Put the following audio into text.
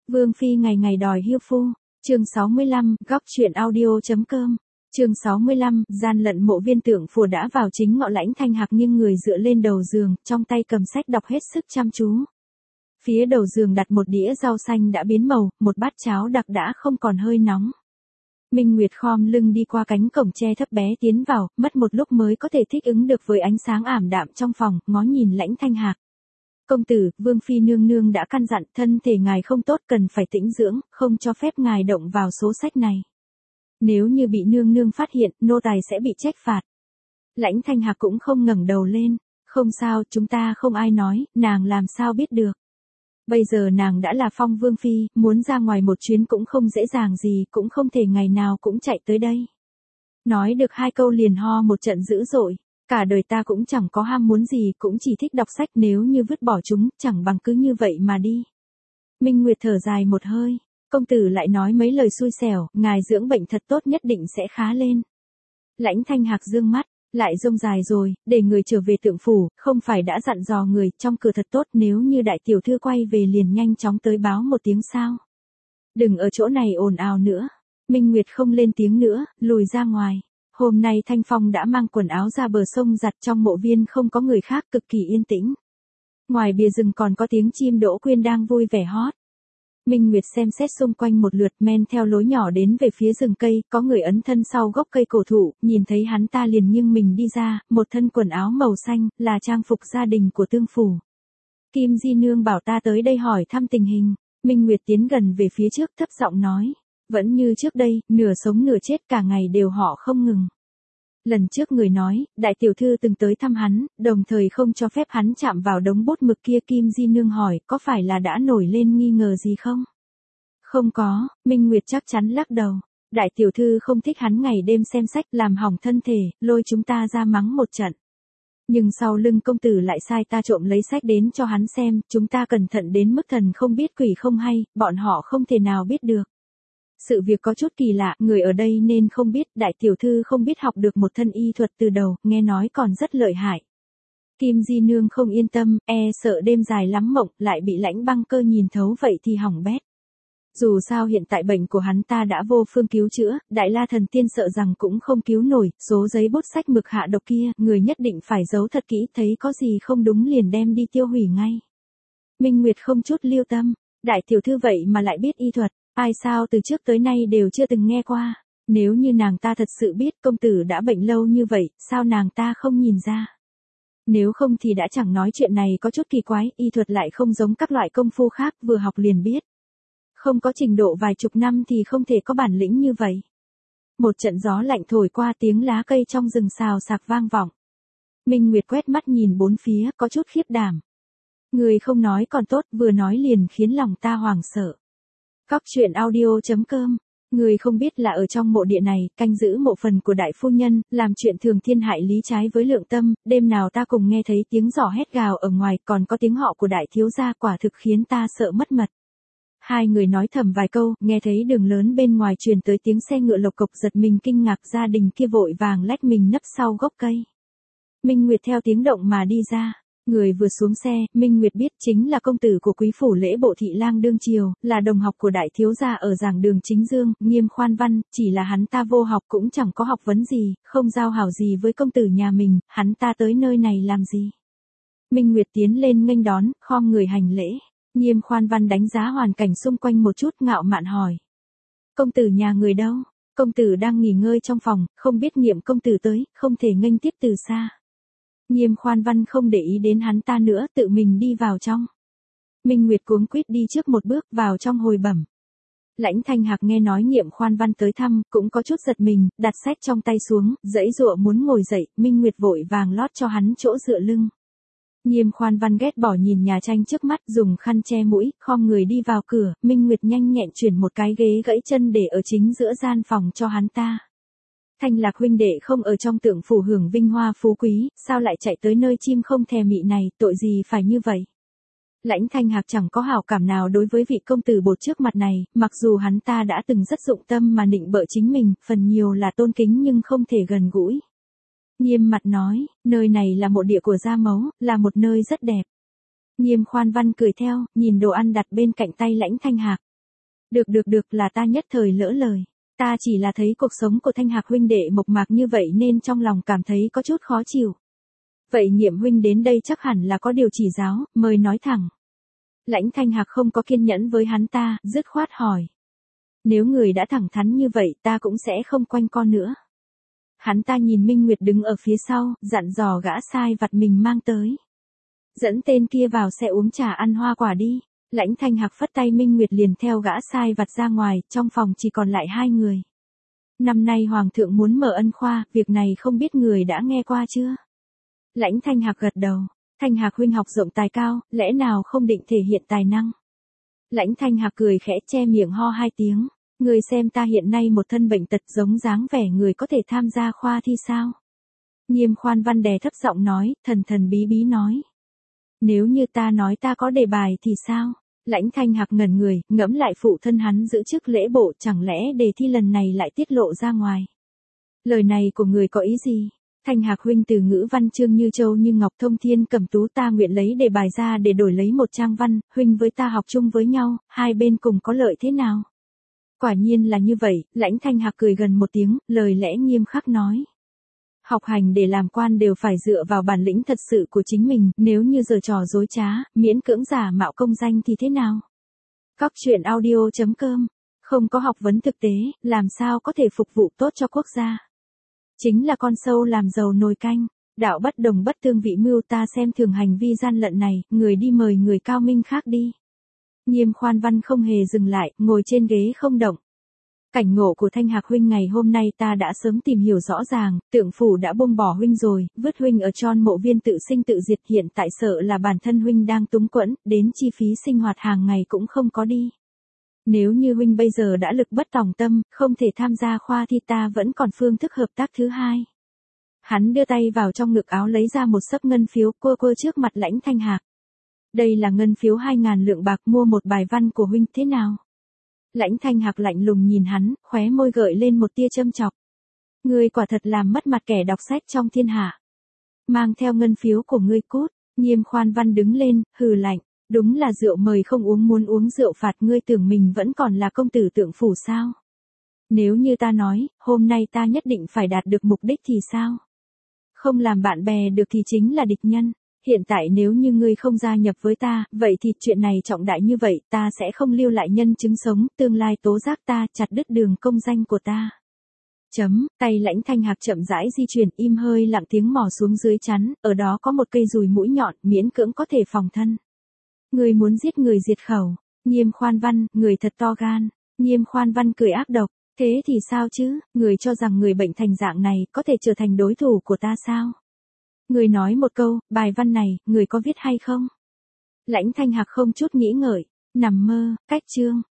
Vương phi ngày ngày đòi hiêu phu. Chương 65, góc truyện audio.com. Chương 65, gian lận mộ viên tượng phù đã vào chính ngọ. Lãnh Thanh Hạc nghiêng người dựa lên đầu giường, trong tay cầm sách đọc hết sức chăm chú. Phía đầu giường đặt một đĩa rau xanh đã biến màu, một bát cháo đặc đã không còn hơi nóng. Minh Nguyệt khom lưng đi qua cánh cổng tre thấp bé tiến vào, mất một lúc mới có thể thích ứng được với ánh sáng ảm đạm trong phòng, ngó nhìn Lãnh Thanh Hạc. Công tử, Vương phi nương nương đã căn dặn, thân thể ngài không tốt, cần phải tĩnh dưỡng, không cho phép ngài động vào số sách này. Nếu như bị nương nương phát hiện, nô tài sẽ bị trách phạt. Lãnh Thanh Hạc cũng không ngẩng đầu lên. Không sao, chúng ta không ai nói, nàng làm sao biết được. Bây giờ nàng đã là phong vương phi, muốn ra ngoài một chuyến cũng không dễ dàng gì, cũng không thể ngày nào cũng chạy tới đây. Nói được hai câu liền ho một trận dữ dội. Cả đời ta cũng chẳng có ham muốn gì, cũng chỉ thích đọc sách, nếu như vứt bỏ chúng, chẳng bằng cứ như vậy mà đi. Minh Nguyệt thở dài một hơi. Công tử lại nói mấy lời xui xẻo, ngài dưỡng bệnh thật tốt nhất định sẽ khá lên. Lãnh Thanh Hạc dương mắt, lại rông dài rồi, để người trở về tượng phủ, không phải đã dặn dò người trong cửa thật tốt, nếu như đại tiểu thư quay về liền nhanh chóng tới báo một tiếng sao. Đừng ở chỗ này ồn ào nữa. Minh Nguyệt không lên tiếng nữa, lùi ra ngoài. Hôm nay Thanh Phong đã mang quần áo ra bờ sông giặt, trong mộ viên không có người khác, cực kỳ yên tĩnh. Ngoài bìa rừng còn có tiếng chim đỗ quyên đang vui vẻ hót. Minh Nguyệt xem xét xung quanh một lượt, men theo lối nhỏ đến về phía rừng cây, có người ấn thân sau gốc cây cổ thụ, nhìn thấy hắn ta liền nghiêng mình đi ra, một thân quần áo màu xanh, là trang phục gia đình của tương phủ. Kim Di Nương bảo ta tới đây hỏi thăm tình hình. Minh Nguyệt tiến gần về phía trước thấp giọng nói. Vẫn như trước đây, nửa sống nửa chết, cả ngày đều họ không ngừng. Lần trước người nói, đại tiểu thư từng tới thăm hắn, đồng thời không cho phép hắn chạm vào đống bút mực kia. Kim Di Nương hỏi, có phải là đã nổi lên nghi ngờ gì không? Không có, Minh Nguyệt chắc chắn lắc đầu. Đại tiểu thư không thích hắn ngày đêm xem sách, làm hỏng thân thể, lôi chúng ta ra mắng một trận. Nhưng sau lưng công tử lại sai ta trộm lấy sách đến cho hắn xem, chúng ta cẩn thận đến mức thần không biết quỷ không hay, bọn họ không thể nào biết được. Sự việc có chút kỳ lạ, người ở đây nên không biết, đại tiểu thư không biết học được một thân y thuật từ đầu, nghe nói còn rất lợi hại. Kim Di Nương không yên tâm, sợ đêm dài lắm mộng, lại bị Lãnh Băng Cơ nhìn thấu vậy thì hỏng bét. Dù sao hiện tại bệnh của hắn ta đã vô phương cứu chữa, Đại La Thần Tiên sợ rằng cũng không cứu nổi, số giấy bút sách mực hạ độc kia, người nhất định phải giấu thật kỹ, thấy có gì không đúng liền đem đi tiêu hủy ngay. Minh Nguyệt không chút lưu tâm, đại tiểu thư vậy mà lại biết y thuật. Ai sao từ trước tới nay đều chưa từng nghe qua. Nếu như nàng ta thật sự biết công tử đã bệnh lâu như vậy, sao nàng ta không nhìn ra? Nếu không thì đã chẳng nói chuyện này có chút kỳ quái, y thuật lại không giống các loại công phu khác, vừa học liền biết. Không có trình độ vài chục năm thì không thể có bản lĩnh như vậy. Một trận gió lạnh thổi qua, tiếng lá cây trong rừng xào xạc vang vọng. Minh Nguyệt quét mắt nhìn bốn phía, có chút khiếp đảm. Người không nói còn tốt, vừa nói liền khiến lòng ta hoảng sợ. Góc truyện audio.com. Người không biết là ở trong mộ địa này, canh giữ mộ phần của đại phu nhân, làm chuyện thường thiên hại lý trái với lượng tâm, đêm nào ta cùng nghe thấy tiếng giỏ hét gào ở ngoài, còn có tiếng họ của đại thiếu gia, quả thực khiến ta sợ mất mật. Hai người nói thầm vài câu, nghe thấy đường lớn bên ngoài truyền tới tiếng xe ngựa lộc cộc, giật mình kinh ngạc, gia đình kia vội vàng lách mình nấp sau gốc cây. Minh Nguyệt theo tiếng động mà đi ra. Người vừa xuống xe, Minh Nguyệt biết chính là công tử của quý phủ Lễ Bộ Thị Lang đương triều, là đồng học của đại thiếu gia ở giảng đường Chính Dương, Nghiêm Khoan Văn, chỉ là hắn ta vô học cũng chẳng có học vấn gì, không giao hảo gì với công tử nhà mình, hắn ta tới nơi này làm gì? Minh Nguyệt tiến lên nghênh đón, khom người hành lễ. Nghiêm Khoan Văn đánh giá hoàn cảnh xung quanh một chút, ngạo mạn hỏi. Công tử nhà người đâu? Công tử đang nghỉ ngơi trong phòng, không biết Nghiệm công tử tới, không thể nghênh tiếp từ xa. Nghiêm Khoan Văn không để ý đến hắn ta nữa, tự mình đi vào trong. Minh Nguyệt cuống quýt đi trước một bước vào trong hồi bẩm. Lãnh Thanh Hạc nghe nói Nghiệm Khoan Văn tới thăm, cũng có chút giật mình, đặt sách trong tay xuống, giãy giụa muốn ngồi dậy, Minh Nguyệt vội vàng lót cho hắn chỗ dựa lưng. Nghiêm Khoan Văn ghét bỏ nhìn nhà tranh trước mắt, dùng khăn che mũi, khom người đi vào cửa, Minh Nguyệt nhanh nhẹn chuyển một cái ghế gãy chân để ở chính giữa gian phòng cho hắn ta. Thanh Lạc huynh đệ không ở trong tượng phủ hưởng vinh hoa phú quý, sao lại chạy tới nơi chim không thèm mị này, tội gì phải như vậy? Lãnh Thanh Hạc chẳng có hảo cảm nào đối với vị công tử bột trước mặt này, mặc dù hắn ta đã từng rất dụng tâm mà nịnh bợ chính mình, phần nhiều là tôn kính nhưng không thể gần gũi. Nghiêm mặt nói, nơi này là mộ địa của gia mẫu, là một nơi rất đẹp. Nghiêm Khoan Văn cười theo, nhìn đồ ăn đặt bên cạnh tay Lãnh Thanh Hạc. Được là ta nhất thời lỡ lời. Ta chỉ là thấy cuộc sống của Thanh Hạc huynh đệ mộc mạc như vậy nên trong lòng cảm thấy có chút khó chịu. Vậy Nghiệm huynh đến đây chắc hẳn là có điều chỉ giáo, mời nói thẳng. Lãnh Thanh Hạc không có kiên nhẫn với hắn ta, dứt khoát hỏi. Nếu người đã thẳng thắn như vậy ta cũng sẽ không quanh co nữa. Hắn ta nhìn Minh Nguyệt đứng ở phía sau, dặn dò gã sai vặt mình mang tới. Dẫn tên kia vào xe uống trà ăn hoa quả đi. Lãnh Thanh Hạc phất tay, Minh Nguyệt liền theo gã sai vặt ra ngoài, trong phòng chỉ còn lại hai người. Năm nay Hoàng thượng muốn mở ân khoa, việc này không biết người đã nghe qua chưa? Lãnh Thanh Hạc gật đầu. Thanh Hạc huynh học rộng tài cao, lẽ nào không định thể hiện tài năng? Lãnh Thanh Hạc cười khẽ che miệng ho hai tiếng. Người xem ta hiện nay một thân bệnh tật giống dáng vẻ người có thể tham gia khoa thi sao? Nghiêm Khoan Văn đè thấp giọng nói, thần thần bí bí nói. Nếu như ta nói ta có đề bài thì sao? Lãnh Thanh Hạc ngẩn người, ngẫm lại phụ thân hắn giữ chức lễ bộ, chẳng lẽ đề thi lần này lại tiết lộ ra ngoài? Lời này của người có ý gì? Thanh Hạc huynh từ ngữ văn chương như châu như ngọc, thông thiên cẩm tú, ta nguyện lấy đề bài ra để đổi lấy một trang văn, huynh với ta học chung với nhau, hai bên cùng có lợi thế nào? Quả nhiên là như vậy, Lãnh Thanh Hạc cười gần một tiếng, lời lẽ nghiêm khắc nói. Học hành để làm quan đều phải dựa vào bản lĩnh thật sự của chính mình, nếu như giở trò dối trá, miễn cưỡng giả mạo công danh thì thế nào? Các chuyện audio.com, không có học vấn thực tế, làm sao có thể phục vụ tốt cho quốc gia? Chính là con sâu làm giàu nồi canh, đạo bất đồng bất tương vị mưu, ta xem thường hành vi gian lận này, người đi mời người cao minh khác đi. Nghiêm Khoan Văn không hề dừng lại, ngồi trên ghế không động. Cảnh ngộ của Thanh Hạc huynh ngày hôm nay ta đã sớm tìm hiểu rõ ràng, Tượng phủ đã buông bỏ huynh rồi, vứt huynh ở Tron Mộ Viên tự sinh tự diệt, hiện tại sợ là bản thân huynh đang túng quẫn, đến chi phí sinh hoạt hàng ngày cũng không có đi. Nếu như huynh bây giờ đã lực bất tòng tâm, không thể tham gia khoa thi, ta vẫn còn phương thức hợp tác thứ hai. Hắn đưa tay vào trong ngực áo lấy ra một xấp ngân phiếu, quơ trước mặt Lãnh Thanh Hạc. Đây là ngân phiếu 2.000 lượng bạc, mua một bài văn của huynh thế nào? Lãnh Thanh Hạc lạnh lùng nhìn hắn, khóe môi gợi lên một tia châm chọc. Ngươi quả thật làm mất mặt kẻ đọc sách trong thiên hạ. Mang theo ngân phiếu của ngươi cút. Nghiêm Khoan Văn đứng lên, hừ lạnh. Đúng là rượu mời không uống, muốn uống rượu phạt, ngươi tưởng mình vẫn còn là công tử Tượng phủ sao? Nếu như ta nói, hôm nay ta nhất định phải đạt được mục đích thì sao? Không làm bạn bè được thì chính là địch nhân. Hiện tại nếu như ngươi không gia nhập với ta, vậy thì chuyện này trọng đại như vậy, ta sẽ không lưu lại nhân chứng sống, tương lai tố giác ta, chặt đứt đường công danh của ta. Tay Lãnh Thanh Hạc chậm rãi di chuyển, im hơi lặng tiếng mò xuống dưới chắn, ở đó có một cây dùi mũi nhọn, miễn cưỡng có thể phòng thân. Ngươi muốn giết người diệt khẩu. Nghiêm Khoan Văn, người thật to gan. Nghiêm Khoan Văn cười ác độc. Thế thì sao chứ, người cho rằng người bệnh thành dạng này có thể trở thành đối thủ của ta sao? Người nói một câu, bài văn này, người có viết hay không? Lãnh Thanh Hạc không chút nghĩ ngợi. Nằm mơ, cách chương.